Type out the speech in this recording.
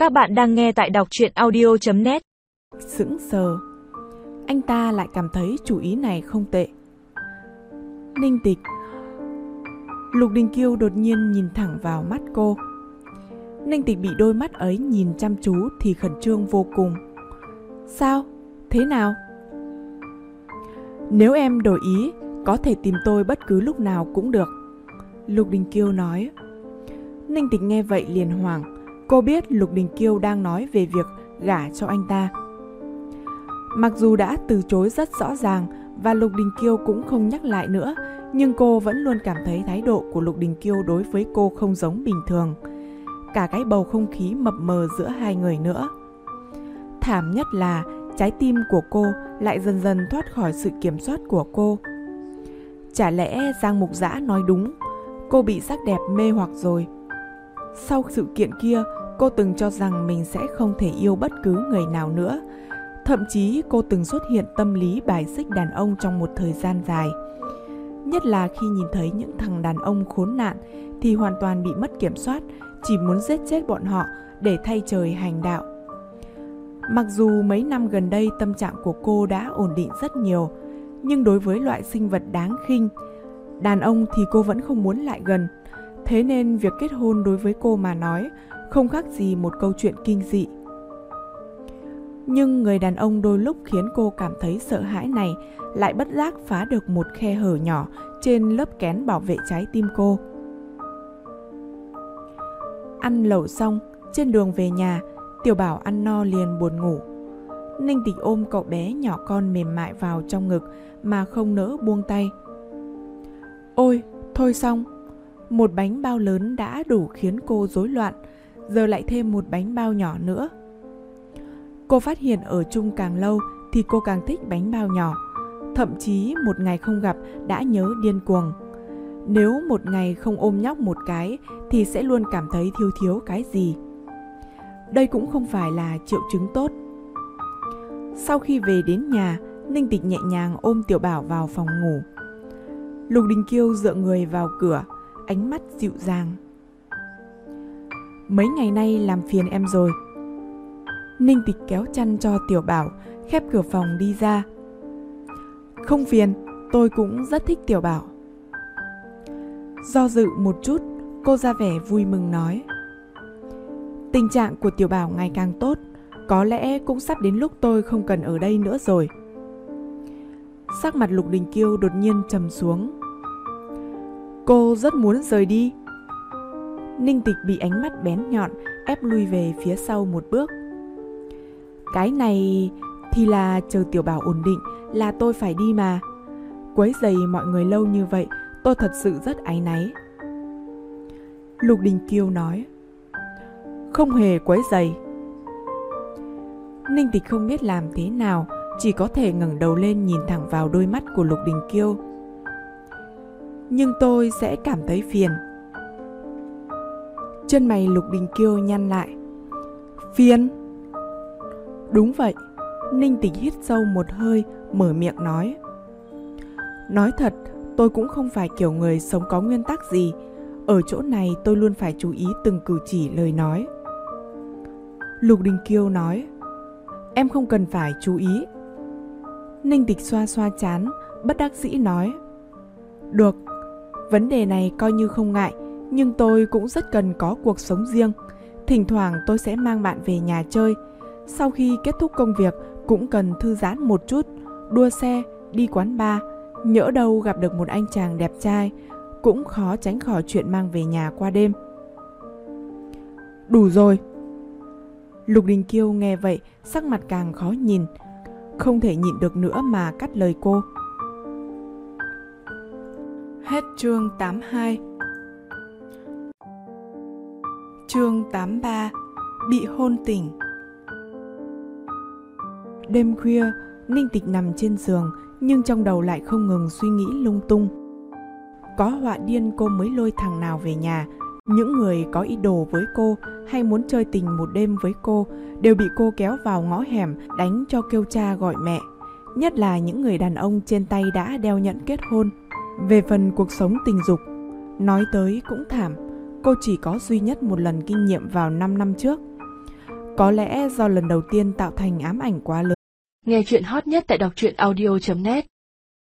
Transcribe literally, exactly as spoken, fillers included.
Các bạn đang nghe tại đọc truyện audio chấm net. Sững sờ, anh ta lại cảm thấy chủ ý này không tệ. Ninh Tịch. Lục Đình Kiêu đột nhiên nhìn thẳng vào mắt cô. Ninh Tịch bị đôi mắt ấy nhìn chăm chú thì khẩn trương vô cùng. Sao? Thế nào? Nếu em đổi ý, có thể tìm tôi bất cứ lúc nào cũng được, Lục Đình Kiêu nói. Ninh Tịch nghe vậy liền hoảng. Cô biết Lục Đình Kiêu đang nói về việc gả cho anh ta. Mặc dù đã từ chối rất rõ ràng và Lục Đình Kiêu cũng không nhắc lại nữa, nhưng cô vẫn luôn cảm thấy thái độ của Lục Đình Kiêu đối với cô không giống bình thường. Cả cái bầu không khí mập mờ giữa hai người nữa. Thảm nhất là trái tim của cô lại dần dần thoát khỏi sự kiểm soát của cô. Chả lẽ Giang Mục Dã nói đúng, cô bị sắc đẹp mê hoặc rồi. Sau sự kiện kia, cô từng cho rằng mình sẽ không thể yêu bất cứ người nào nữa. Thậm chí cô từng xuất hiện tâm lý bài xích đàn ông trong một thời gian dài. Nhất là khi nhìn thấy những thằng đàn ông khốn nạn thì hoàn toàn bị mất kiểm soát, chỉ muốn giết chết bọn họ để thay trời hành đạo. Mặc dù mấy năm gần đây tâm trạng của cô đã ổn định rất nhiều, nhưng đối với loại sinh vật đáng khinh, đàn ông thì cô vẫn không muốn lại gần. Thế nên việc kết hôn đối với cô mà nói không khác gì một câu chuyện kinh dị. Nhưng người đàn ông đôi lúc khiến cô cảm thấy sợ hãi này lại bất giác phá được một khe hở nhỏ trên lớp kén bảo vệ trái tim cô. Ăn lẩu xong, trên đường về nhà, Tiểu Bảo ăn no liền buồn ngủ. Ninh Tịch ôm cậu bé nhỏ con mềm mại vào trong ngực mà không nỡ buông tay. Ôi, thôi xong. Một bánh bao lớn đã đủ khiến cô rối loạn, giờ lại thêm một bánh bao nhỏ nữa. Cô phát hiện ở chung càng lâu thì cô càng thích bánh bao nhỏ. Thậm chí một ngày không gặp đã nhớ điên cuồng. Nếu một ngày không ôm nhóc một cái thì sẽ luôn cảm thấy thiếu thiếu cái gì. Đây cũng không phải là triệu chứng tốt. Sau khi về đến nhà, Ninh Tịch nhẹ nhàng ôm Tiểu Bảo vào phòng ngủ. Lục Đình Kiêu dựa người vào cửa, ánh mắt dịu dàng. Mấy ngày nay làm phiền em rồi. Ninh Tịch kéo chăn cho Tiểu Bảo, khép cửa phòng đi ra. Không phiền, tôi cũng rất thích Tiểu Bảo. Do dự một chút, cô ra vẻ vui mừng nói. Tình trạng của Tiểu Bảo ngày càng tốt, có lẽ cũng sắp đến lúc tôi không cần ở đây nữa rồi. Sắc mặt Lục Đình Kiêu đột nhiên trầm xuống. Cô rất muốn rời đi. Ninh Tịch bị ánh mắt bén nhọn ép lui về phía sau một bước. Cái này thì là chờ Tiểu Bảo ổn định là tôi phải đi mà. Quấy rầy mọi người lâu như vậy, tôi thật sự rất áy náy. Lục Đình Kiêu nói. Không hề quấy rầy. Ninh Tịch không biết làm thế nào, chỉ có thể ngẩng đầu lên nhìn thẳng vào đôi mắt của Lục Đình Kiêu. Nhưng tôi sẽ cảm thấy phiền. Chân mày Lục Đình Kiêu nhăn lại. Phiền? Đúng vậy. Ninh Tịch hít sâu một hơi, mở miệng nói. Nói thật, tôi cũng không phải kiểu người sống có nguyên tắc gì. Ở chỗ này tôi luôn phải chú ý từng cử chỉ lời nói. Lục Đình Kiêu nói. Em không cần phải chú ý. Ninh Tịch xoa xoa trán, bất đắc dĩ nói. Được, vấn đề này coi như không ngại, nhưng tôi cũng rất cần có cuộc sống riêng. Thỉnh thoảng tôi sẽ mang bạn về nhà chơi. Sau khi kết thúc công việc cũng cần thư giãn một chút, đua xe, đi quán bar. Nhỡ đâu gặp được một anh chàng đẹp trai, cũng khó tránh khỏi chuyện mang về nhà qua đêm. Đủ rồi. Lục Đình Kiêu nghe vậy, sắc mặt càng khó nhìn, không thể nhịn được nữa mà cắt lời cô. Hết chương tám mươi hai. Chương tám mươi ba. Bị hôn tình. Đêm khuya, Ninh Tịch nằm trên giường, nhưng trong đầu lại không ngừng suy nghĩ lung tung. Có họa điên cô mới lôi thằng nào về nhà. Những người có ý đồ với cô hay muốn chơi tình một đêm với cô đều bị cô kéo vào ngõ hẻm đánh cho kêu cha gọi mẹ. Nhất là những người đàn ông trên tay đã đeo nhẫn kết hôn. Về phần cuộc sống tình dục, nói tới cũng thảm. Cô chỉ có duy nhất một lần kinh nghiệm vào năm năm trước. Có lẽ do lần đầu tiên tạo thành ám ảnh quá lớn. Nghe chuyện hot nhất tại đọc truyện audio chấm net